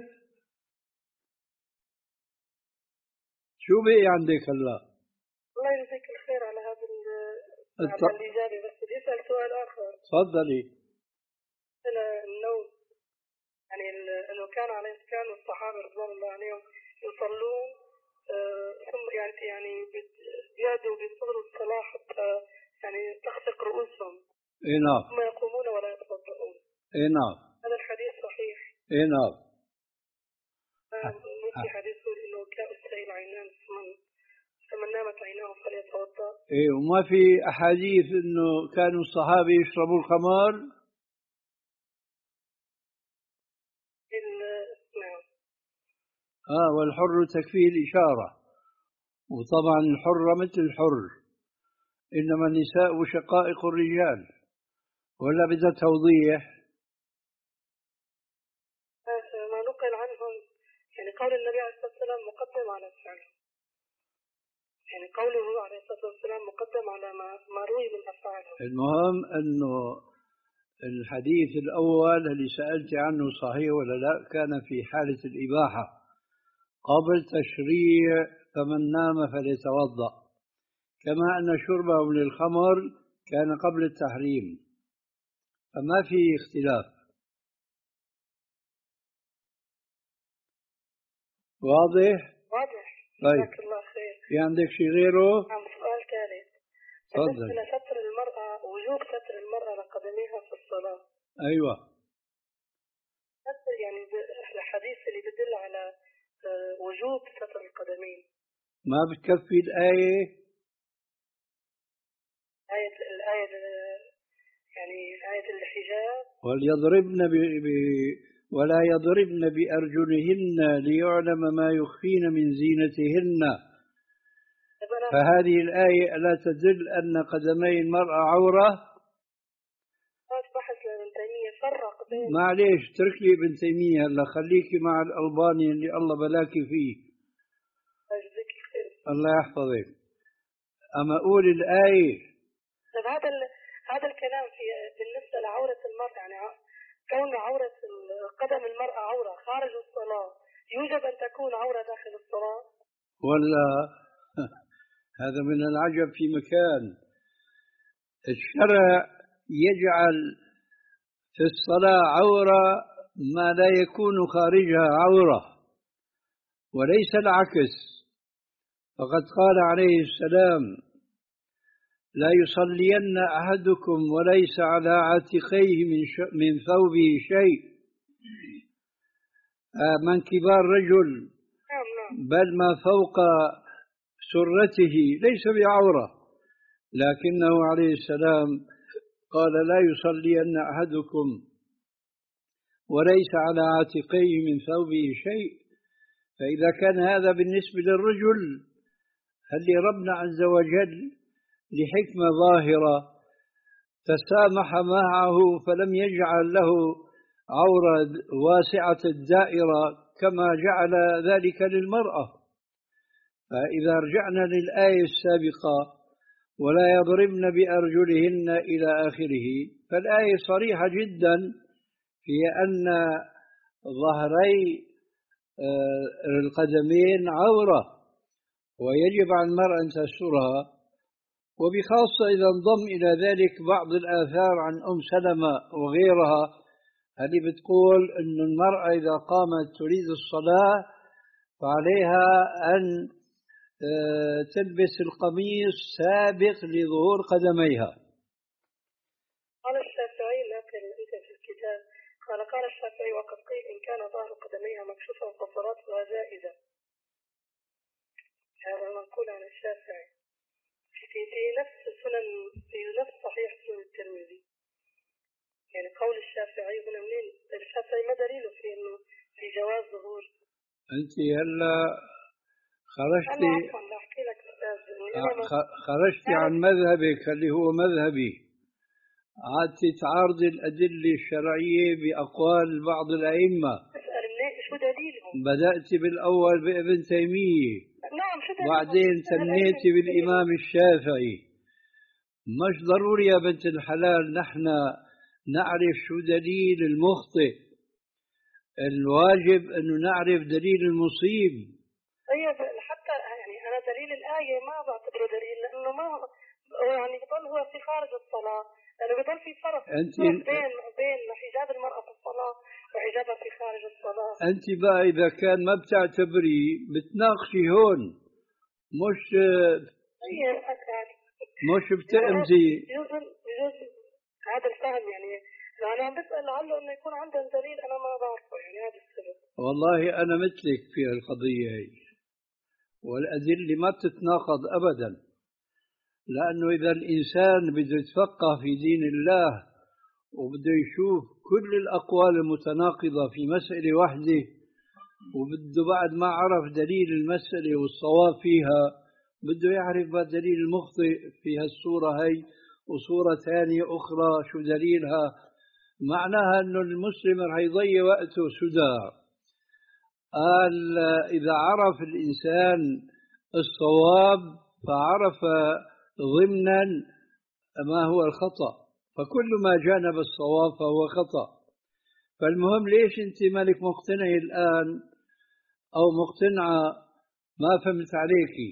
شو بقي عندك هلا؟
الله يجزيك الخير على هذا
الط...
على الإجابة. بس بدي أسأل سؤال آخر.
تفضلي.
إلى النوم، يعني إنه كان عليه كانوا الصحابة رضوان الله عليهم يصلون آه ثم يعني يعني بيادوا بيصلوا الصلاة حتى يعني تخفق رؤوسهم.
إيه نعم.
ثم يقومون ولا يتوضؤون.
إيه نعم.
هذا الحديث صحيح.
إيه نعم.
في حديث يقول إنه كاء السيل عينان فمن نامت عيناه فليتوضأ.
إيه، وما في أحاديث إنه كانوا الصحابة يشربوا الخمر؟
نعم.
آه والحر تكفيه الإشارة، وطبعا الحرة مثل الحر، إنما النساء شقائق الرجال. ولا بدها توضيح؟
ما نقل عنهم يعني قول النبي عليه الصلاة والسلام مقدم على الفعل، يعني قوله عليه الصلاة والسلام مقدم على ما ما روي من أفعاله.
المهم أنه الحديث الأول اللي سألت عنه صحيح ولا لا، كان في حالة الإباحة قبل تشريع فمن نام فليتوضأ، كما أن شربه للخمر كان قبل التحريم، فما في اختلاف. واضح؟
واضح.
طيب.
جزاك الله خير.
في عندك شيء غيره؟
نعم. سؤال ثالث.
تفضل.
بالنسبة لستر المرأة، وجوب ستر المرأة لقدميها في الصلاة.
أيوة.
ستر يعني الحديث اللي بدل على وجوب ستر القدمين.
ما بتكفي الآية؟
آية الآية يعني آية الحجاب.
وليضربن ب... ب... ولا يضربن بأرجلهن ليعلم ما يخفين من زينتهن. فهذه الآية لا تدل أن قدمي المرأة عورة؟
بحث لابن تيمية فرق بين.
معليش ترك لي ابن تيمية هلا، خليكي مع الألباني اللي الله بلاكي فيه. الله يحفظك. أما أقول الآية.
طيب هذا هذا الكلام في بالنسبة لعورة المرأة، يعني كون عورة قدم المرأة عورة خارج الصلاة يوجب أن تكون عورة داخل الصلاة؟
ولا هذا من العجب في مكان. الشرع يجعل في الصلاة عورة ما لا يكون خارجها عورة، وليس العكس. فقد قال عليه السلام: لا يصلين أحدكم وليس على عاتقيه من, من ثوبه شيء، من كبار رجل بل ما فوق سرته ليس بعورة، لكنه عليه السلام قال: لا يصلين أحدكم وليس على عاتقيه من ثوبه شيء. فإذا كان هذا بالنسبة للرجل، هل ربنا عز وجل لحكمة ظاهرة تسامح معه فلم يجعل له عورة واسعة الدائرة كما جعل ذلك للمرأة. فإذا رجعنا للآية السابقة: ولا يضربن بأرجلهن إلى آخره، فالآية صريحة جدا هي أن ظهري القدمين عورة ويجب على المرأة أن تسترها، وبخاصة إذا انضم إلى ذلك بعض الآثار عن أم سلمة وغيرها هذه بتقول أن المرأة إذا قامت تريد الصلاة فعليها أن تلبس القميص سابق لظهور قدميها.
قال الشافعي لكن أنت في الكتاب قال قال الشافعي وقد قيل إن كان ظهر قدميها مكشوفا فصلاتها جائزة. هذا منقول عن الشافعي في في نفس سنن في نفس صحيح سنن الترمذي. يعني قول الشافعي هنا منين؟ الشافعي ما دليله في إنه في جواز ظهور؟
أنت هلا خرجتي خرجتي عن مذهبك اللي هو مذهبي، عادت تعارضي الأدلة الشرعية بأقوال بعض الأئمة.
شو دليلهم؟
بدأت بالأول بابن تيمية،
نعم، شو دليلهم؟
بعدين تنيتي بالإمام الشافعي. مش ضروري يا بنت الحلال نحن نعرف شو دليل المخطئ، الواجب أنه نعرف دليل المصيب.
طيب حتى يعني أنا دليل الآية ما بعتبره دليل، لأنه ما يعني بضل هو في خارج الصلاة، لأنه بضل في فرق بين بين حجاب المرأة في الصلاة وحجابها في خارج الصلاة.
أنت بقى إذا كان ما بتعتبري بتناقشي هون، مش مش بتأمزي.
يجوز يجوز هذا الفهم، يعني أنا عم بسأل لعله إنه يكون عندهم دليل أنا ما بعرفه، يعني هذا السبب.
والله أنا مثلك في القضية هي، والأدلة ما بتتناقض أبدا، لأنه إذا الإنسان بده يتفقه في دين الله وبده يشوف كل الأقوال المتناقضة في مسألة واحدة، وبده بعد ما عرف دليل المسألة والصواب فيها بده يعرف دليل المخطئ في هالصورة هي وصورة ثانية أخرى شو دليلها. معناها أنه المسلم رح يضيع وقته سدى. قال إذا عرف الإنسان الصواب فعرف ضمنا ما هو الخطأ، فكل ما جانب الصواب فهو خطأ. فالمهم ليش أنت مالك مقتنع الآن أو مقتنعة؟ ما فهمت عليكي.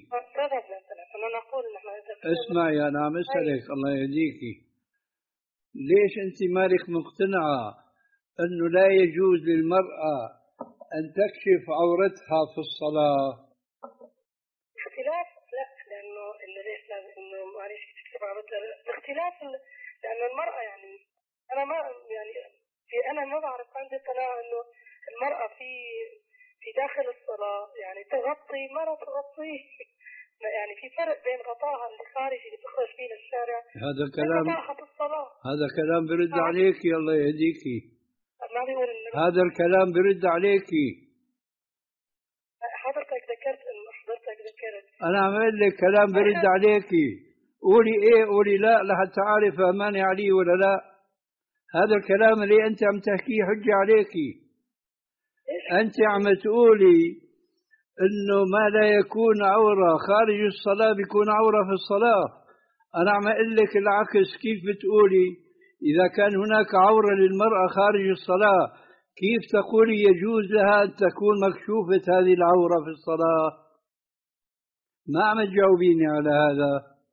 اسمعي أنا عم أسألك الله يهديكي، ليش أنت مالك مقتنعة أنه لا يجوز للمرأة أن تكشف عورتها في الصلاة؟
اختلاف لا، لأنه إنه ليش لازم إنه معلش تكشف عورتها؟ اختلاف لأن المرأة يعني أنا ما يعني في أنا ما بعرف عندي قناعة إنه المرأة في في داخل الصلاة يعني تغطي ما لا تغطي، يعني في فرق بين غطاها اللي خارجي اللي تخرج فيه للشارع.
هذا كلام
الصلاة.
هذا كلام برد آه. عليكي الله يهديكي.
إنه
هذا الكلام برد عليكي.
حضرتك ذكرت إنه حضرتك ذكرت
أنا عمل لك كلام برد عليكي، قولي إيه قولي لا لحتى أعرف أماني عليه ولا لا. هذا الكلام اللي أنت عم تحكيه حجة عليكي. أنت عم تقولي إنه ما لا يكون عورة خارج الصلاة بيكون عورة في الصلاة. أنا عم أقول لك العكس. كيف بتقولي إذا كان هناك عورة للمرأة خارج الصلاة كيف تقولي يجوز لها أن تكون مكشوفة هذه العورة في الصلاة؟ ما عم تجاوبيني على هذا.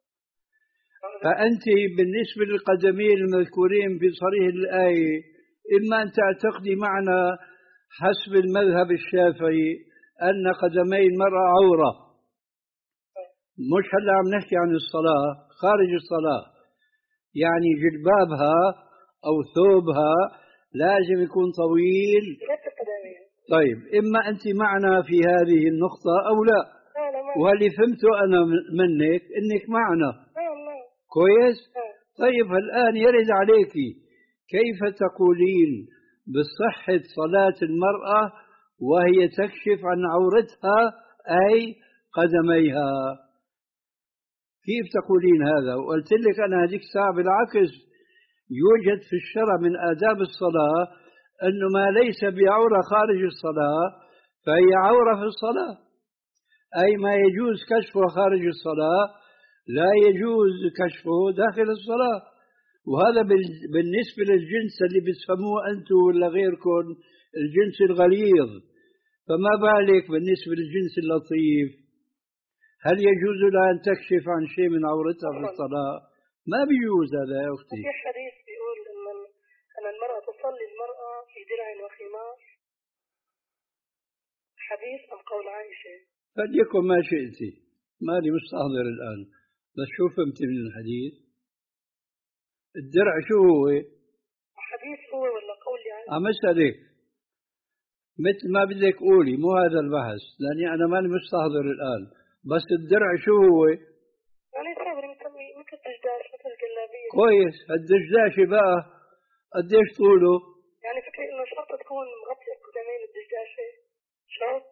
فأنت بالنسبة للقدمين المذكورين في صريح الآية إما أن تعتقدي معنا حسب المذهب الشافعي أن قدمي المرأة عورة، مش هلا عم نحكي عن الصلاة، خارج الصلاة، يعني جلبابها أو ثوبها لازم يكون طويل. طيب إما أنت معنا في هذه النقطة أو لا، واللي فهمته أنا منك إنك معنا كويس. طيب الآن يرد عليك كيف تقولين بصحة صلاة المرأة وهي تكشف عن عورتها أي قدميها؟ كيف تقولين هذا؟ وقلت لك أنا هذيك الساعة بالعكس يوجد في الشرع من آداب الصلاة أنه ما ليس بعورة خارج الصلاة فهي عورة في الصلاة، أي ما يجوز كشفه خارج الصلاة لا يجوز كشفه داخل الصلاة. وهذا بالنسبة للجنس اللي بتفهموه أنتم ولا غيركم الجنس الغليظ، فما بالك بالنسبة للجنس اللطيف؟ هل يجوز لها أن تكشف عن شيء من عورتها في الصلاة؟ ما بيجوز هذا يا أختي.
في حديث بيقول أن أن المرأة تصلي المرأة في درع وخمار، حديث أم قول عائشة؟
فليكن ما شئتي، مالي مستحضر الآن، بس شو فهمت من الحديث؟ الدرع شو هو؟
حديث هو ولا قول عائشة؟
عم أسألك مثل ما بدك قولي، مو هذا البحث، لأني أنا ماني مستحضر الآن. بس الدرع شو هو؟
يعني صابر مثل الدجداش، مثل الجلابية.
كويس، الدجداشي بقى قديش طوله؟
يعني فكرة إنه شرط تكون مغطية القدمين الدجداشة، شرط.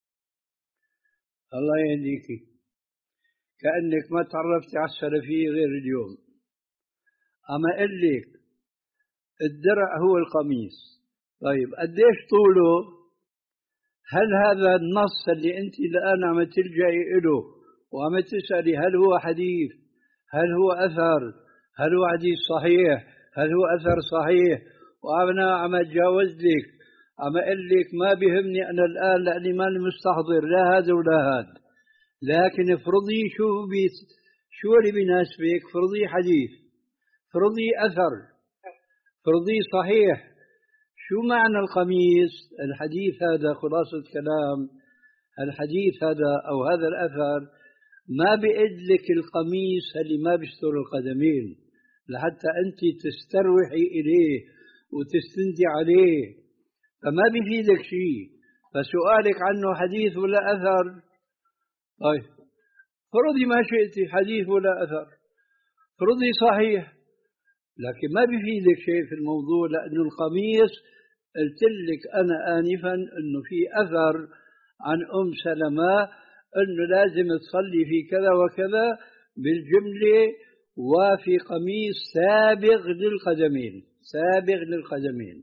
الله يهديكي، كأنك ما تعرفتي على السلفية غير اليوم. أما أقول لك الدرع هو القميص. طيب قديش طوله؟ هل هذا النص اللي أنت الآن عم تلجئي له وعم تسألي هل هو حديث، هل هو أثر، هل هو حديث صحيح، هل هو أثر صحيح، وأنا عم أتجاوز لك، عم أقول لك ما بيهمني أنا الآن لأني ماني مستحضر لا هذا ولا هذا، لكن افرضي شو بيس شو اللي بيناسبك، فرضي حديث، فرضي أثر، فرضي صحيح. شو معنى القميص؟ الحديث هذا خلاصة كلام، الحديث هذا أو هذا الأثر ما بيقدلك القميص اللي ما بيستر القدمين لحتى أنت تستروحي إليه وتستندي عليه، فما بيفيدك شيء. فسؤالك عنه حديث ولا أثر؟ طيب فرضي ما شئتي حديث ولا أثر، فرضي صحيح، لكن ما بيفيدك شيء في الموضوع، لأنه القميص قلت لك أنا آنفا أنه في أثر عن أم سلمة أنه لازم تصلي في كذا وكذا بالجملة، وفي قميص سابغ للقدمين، سابغ للقدمين.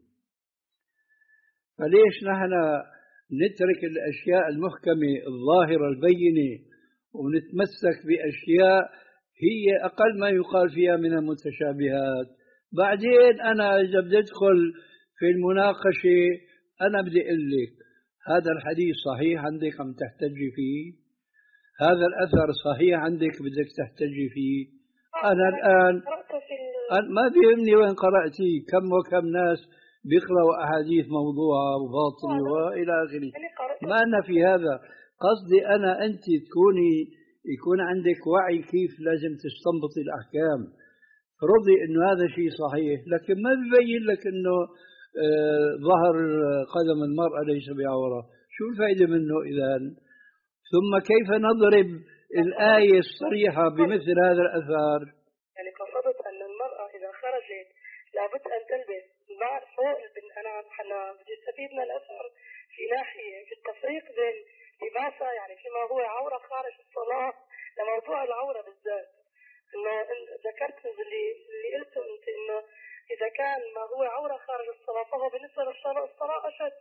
فليش نحن نترك الأشياء المحكمة الظاهرة البينة ونتمسك بأشياء هي أقل ما يقال فيها من المتشابهات؟ بعدين أنا إذا بدي أدخل في المناقشة أنا بدي أقول لك هذا الحديث صحيح عندك عم تحتجي فيه، هذا الأثر صحيح عندك بدك تحتجي فيه. أنا الآن ما بيهمني وين قرأتي، كم وكم ناس بيقرأوا أحاديث موضوعة وباطلة وإلى آخره، ما أنا في هذا قصدي. أنا أنت تكوني يكون عندك وعي كيف لازم تستنبطي الأحكام، فرضي إنه هذا شيء صحيح، لكن ما ببين لك إنه آه ظهر قدم المرأة ليس بعورة، شو الفائدة منه إذن؟ ثم كيف نضرب الآية الصريحة بمثل هذا الأثار؟
يعني قصدت أن المرأة إذا خرجت لابد أن تلبس بعد فوق أنا أنا بدي استفيد من الأثر في ناحية في التفريق بين لباسها، يعني فيما هو عورة خارج الصلاة لموضوع العورة بالذات. إنه ذكرت اللي اللي قلته أنت إنه إذا كان ما هو عورة خارج الصلاة فهو بالنسبة للصلاة الصلاة أشد.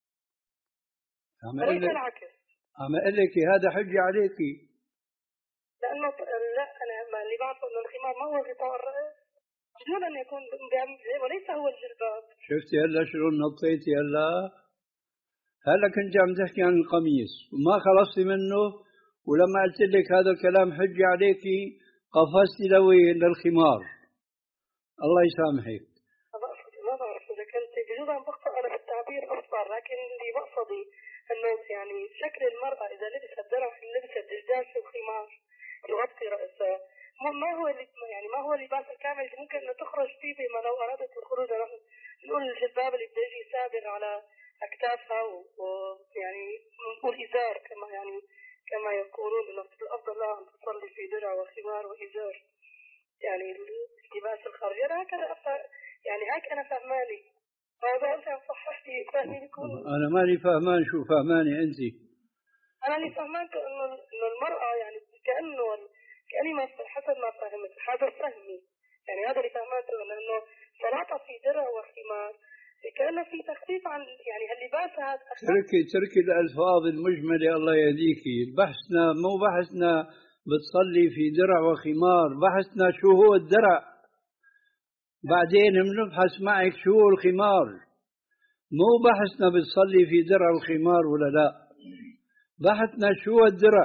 وليس العكس.
عم أقول لك هذا حجة عليكي.
لأنه لا أنا ما اللي بعرفه إنه الخمار ما هو غطاء الرأس بدون أن يكون وليس هو الجلباب.
شفتي هلا شلون نطيتي هلا؟ هلا كنت عم تحكي عن القميص وما خلصتي منه، ولما قلت لك هذا الكلام حجة عليكي قفزتي لوين؟ للخمار. الله يسامحك.
ما بعرف إذا كنت بجوز عم بخطأ أنا في التعبير أصفر، لكن اللي بقصدي إنه يعني شكل المرأة إذا لبست درع لبست دجاج وخمار يغطي رأسها، ما هو يعني ما هو اللباس الكامل اللي ممكن أن تخرج فيه بما لو أرادت الخروج. نقول الجلباب اللي بيجي سابغ على أكتافها ويعني والإزار كما يعني كما يقولون إنه الأفضل لها أن تصلي في درع وخمار وإزار، يعني اللباس الخارجي. أنا هكذا يعني هيك أنا فهماني. هذا أنت صححتي فهمي بيكون.
أنا ماني فهمان. شو فهماني أنت؟
أنا اللي فهمانته إنه إنه المرأة يعني كأنه كأني ما حسب ما فهمت هذا فهمي، يعني هذا اللي فهمته إنه صلاة في درع وخمار كأنه في تخفيف عن يعني اللباس هذا.
تركي تركي الألفاظ المجملة الله يهديكي. بحثنا مو بحثنا بتصلي في درع وخمار، بحثنا شو هو الدرع. بعدين بنبحث معك شو الخمار، مو بحثنا بتصلي في درع الخمار ولا لا، بحثنا شو الدرع.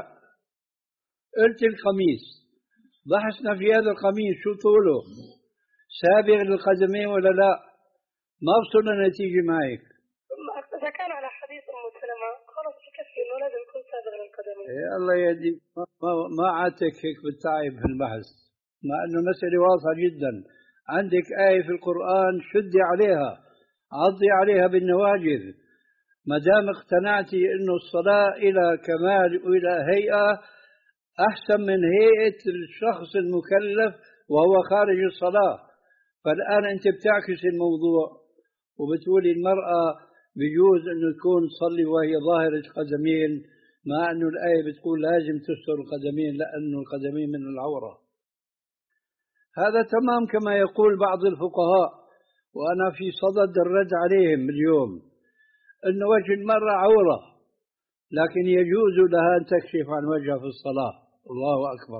قلت القميص، بحثنا في هذا القميص شو طوله، سابغ للقدمين ولا لا. ما وصلنا نتيجة معك.
إذا كان على حديث أم سلمة خلص بكفي إنه لازم يكون سابغ للقدمين.
إيه الله يهديك، ما, ما عادتك هيك بالتعب في البحث، مع أنه مسألة واضحة جدا. عندك آية في القرآن شدي عليها، عضي عليها بالنواجذ. ما دام اقتنعتي أنه الصلاة إلى كمال وإلى هيئة أحسن من هيئة الشخص المكلف وهو خارج الصلاة، فالآن أنت بتعكس الموضوع وبتقولي المرأة بيجوز أنه تكون تصلي وهي ظاهرة قدمين، مع أنه الآية بتقول لازم تستر القدمين لأنه القدمين من العورة. هذا تمام كما يقول بعض الفقهاء، وأنا في صدد الرد عليهم اليوم، أن وجه المرأة عورة، لكن يجوز لها أن تكشف عن وجهها في الصلاة. الله أكبر.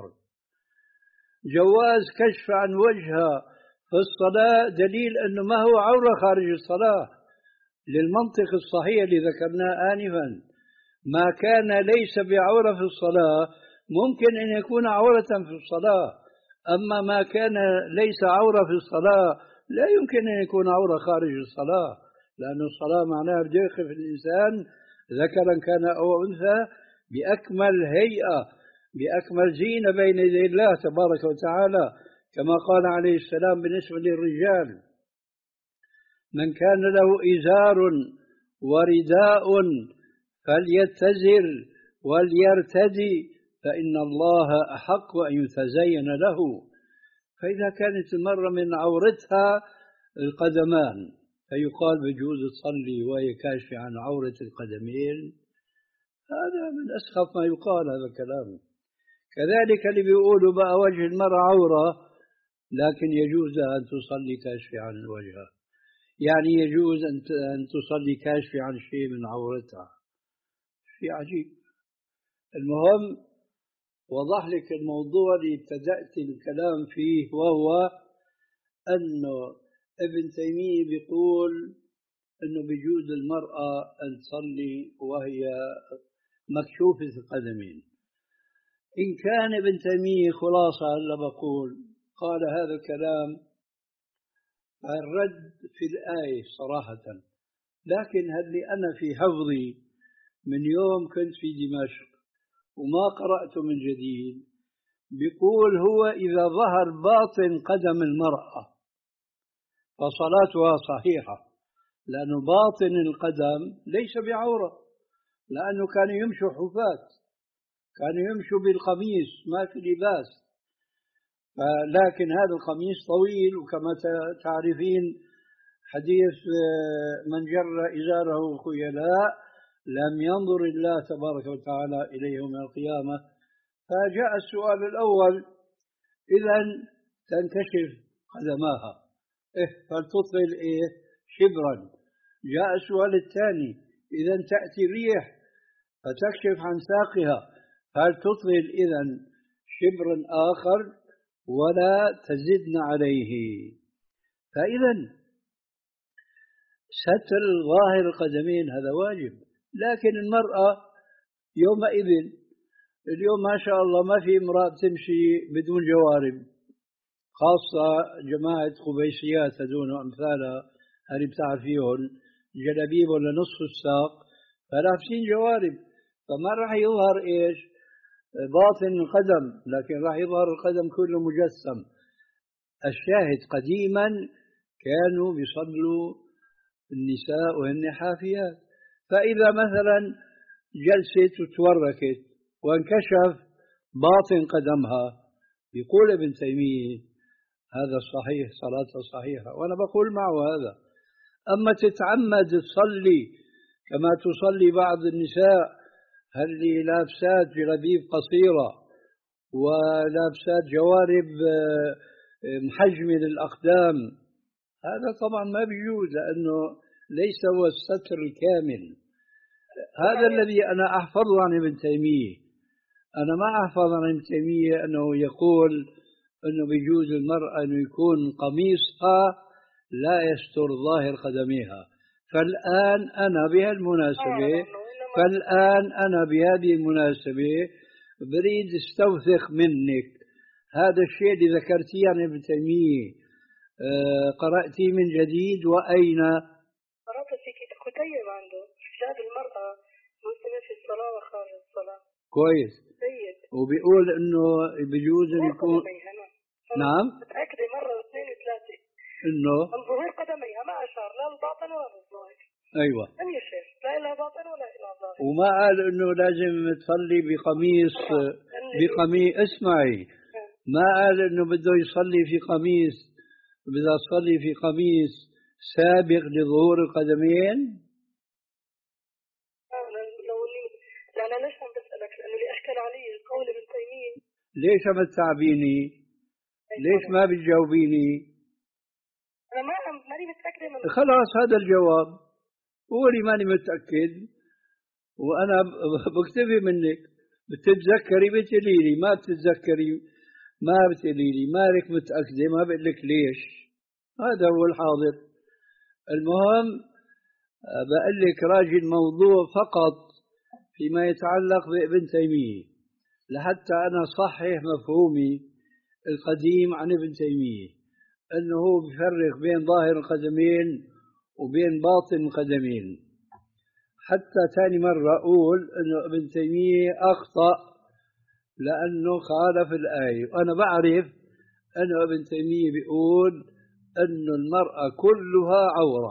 جواز كشف عن وجهها في الصلاة دليل أنه ما هو عورة خارج الصلاة، للمنطق الصحيح اللي ذكرناه آنفا. ما كان ليس بعورة في الصلاة ممكن أن يكون عورة في الصلاة، أما ما كان ليس عورة في الصلاة لا يمكن أن يكون عورة خارج الصلاة، لأن الصلاة معناها بده يقف الإنسان ذكرا كان أو أنثى بأكمل هيئة بأكمل زينة بين يدي الله تبارك وتعالى، كما قال عليه السلام بالنسبة للرجال: من كان له إزار ورداء فليتزر وليرتدي فإن الله أحق أن يتزين له. فإذا كانت المرة من عورتها القدمان فيقال بجوز تصلي وهي كاشفة عن عورة القدمين، هذا من أسخف ما يقال هذا الكلام. كذلك اللي بيقولوا بقى وجه المرأة عورة لكن يجوز أن تصلي كاشفة عن وجهها، يعني يجوز أن تصلي كاشفة عن شيء من عورتها، شيء عجيب. المهم وضح لك الموضوع اللي ابتدأت الكلام فيه، وهو أنه ابن تيمية بيقول أنه بيجوز المرأة أن تصلي وهي مكشوفة القدمين. إن كان ابن تيمية خلاصة هلا بقول قال هذا الكلام الرد في الآية صراحة، لكن هل أنا في حفظي من يوم كنت في دمشق وما قرأت من جديد، بيقول هو إذا ظهر باطن قدم المرأة فصلاتها صحيحة، لأنه باطن القدم ليس بعورة، لأنه كانوا يمشوا حفاة، كانوا يمشوا بالقميص ما في لباس، لكن هذا القميص طويل، وكما تعرفين حديث من جر إزاره خيلاء لم ينظر الله تبارك وتعالى إليه يوم القيامة. فجاء السؤال الأول: إذا تنكشف قدماها إيه فلتطل إيه شبرا. جاء السؤال الثاني: إذا تأتي الريح فتكشف عن ساقها فلتطل إذا شبرا آخر ولا تزدن عليه. فإذا ستر ظاهر القدمين هذا واجب، لكن المرأة يومئذ اليوم ما شاء الله ما في امرأة تمشي بدون جوارب، خاصة جماعة قبيسيات هذون وأمثالها اللي بتعرفيهم جلابيبهم لنصف الساق فلابسين جوارب، فما راح يظهر إيش باطن القدم، لكن راح يظهر القدم كله مجسم. الشاهد قديما كانوا بيصلوا النساء وهن حافيات، فإذا مثلا جلست وتوركت وانكشف باطن قدمها يقول ابن تيمية هذا صحيح، صلاتها صحيحة، وأنا بقول معه هذا. أما تتعمد تصلي كما تصلي بعض النساء اللي لابسات جلابيب قصيرة ولابسات جوارب محجمة للأقدام، هذا طبعا ما بيجوز، لأنه ليس هو الستر الكامل. هذا الذي أنا أحفظه عن ابن تيمية. أنا ما أحفظ عن ابن تيمية أنه يقول أنه بيجوز المرأة أنه يكون قميصها لا يستر ظاهر قدميها. فالآن أنا بهالمناسبة فالآن أنا بهذه المناسبة بريد استوثق منك هذا الشيء اللي ذكرتيه عن ابن تيمية، آه قرأتي من جديد وأين؟
قرأت في كتيب عنده حجاب المرأة مسلمة في الصلاة وخارج الصلاة.
كويس.
جيد.
وبيقول إنه بيجوز أن يكون نعم
متأكدة مرة واثنين وثلاثة
إنه
من ظهور قدميها ما أشار لا الباطن ولا الظاهر.
أيوة.
لم يشير لا إلى باطن ولا إلى ظاهر.
وما قال إنه لازم تصلي بقميص بقميص اسمعي ما قال إنه بده يصلي في قميص بدأ يصلي في قميص سابق لظهور القدمين.
لا أنا ليش عم بسألك لأنه اللي أشكل علي القول ابن تيمية.
ليش عم تتعبيني؟ ليش ما بتجاوبيني؟
أنا ما عم ماني متأكدة من
خلاص هذا الجواب. قولي ماني متأكد وأنا بكتفي منك. بتتذكري بتقولي لي، ما بتتذكري ما بتقولي لي، مالك متأكدة ما بقول لك ليش. هذا هو الحاضر. المهم بقول لك راجي الموضوع فقط فيما يتعلق بابن تيمية لحتى أنا صحح مفهومي القديم عن ابن تيمية أنه هو بيفرق بين ظاهر القدمين وبين باطن القدمين. حتى ثاني مرة أقول أنه ابن تيمية أخطأ لأنه خالف الآية. وأنا بعرف أنه ابن تيمية بيقول أن المرأة كلها عورة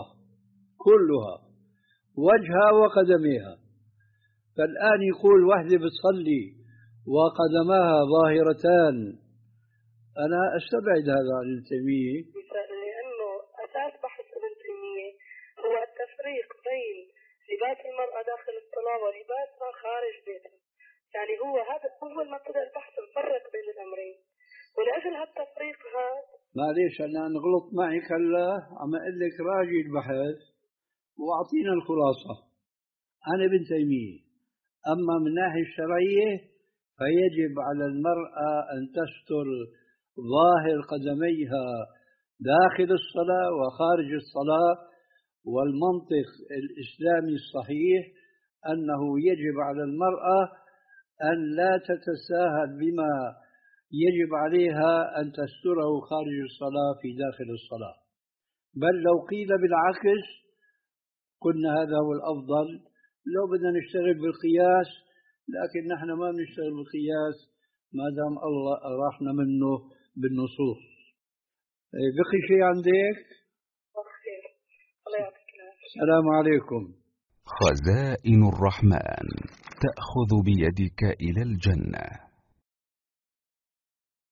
كلها وجهها وقدميها. فالآن يقول وحدة بتصلي وقدمها ظاهرتان. أنا أستبعد هذا عن ابن تيمية
لأنه أساس بحث ابن تيمية هو التفريق بين لباس المرأة داخل الصلاة ولباسها خارج بيتها. يعني هو هذا أول ما بدأ البحث مفرق بين الأمرين ولأجل هالتفريق هذا
معليش أنا نغلط معك هلا عم أقول لك راجي البحث وأعطينا الخلاصة عن ابن تيمية. أما من الناحية الشرعية فيجب على المرأة أن تستر ظاهر قدميها داخل الصلاة وخارج الصلاة. والمنطق الإسلامي الصحيح أنه يجب على المرأة أن لا تتساهل بما يجب عليها أن تستره خارج الصلاة في داخل الصلاة. بل لو قيل بالعكس قلنا هذا هو الأفضل لو بدنا نشتغل بالقياس، لكن نحن ما بنشتغل بالقياس ما دام الله أراحنا منه بالنصوص. بقي شيء عندك؟ السلام عليكم.
خزائن الرحمن تأخذ بيدك إلى الجنة.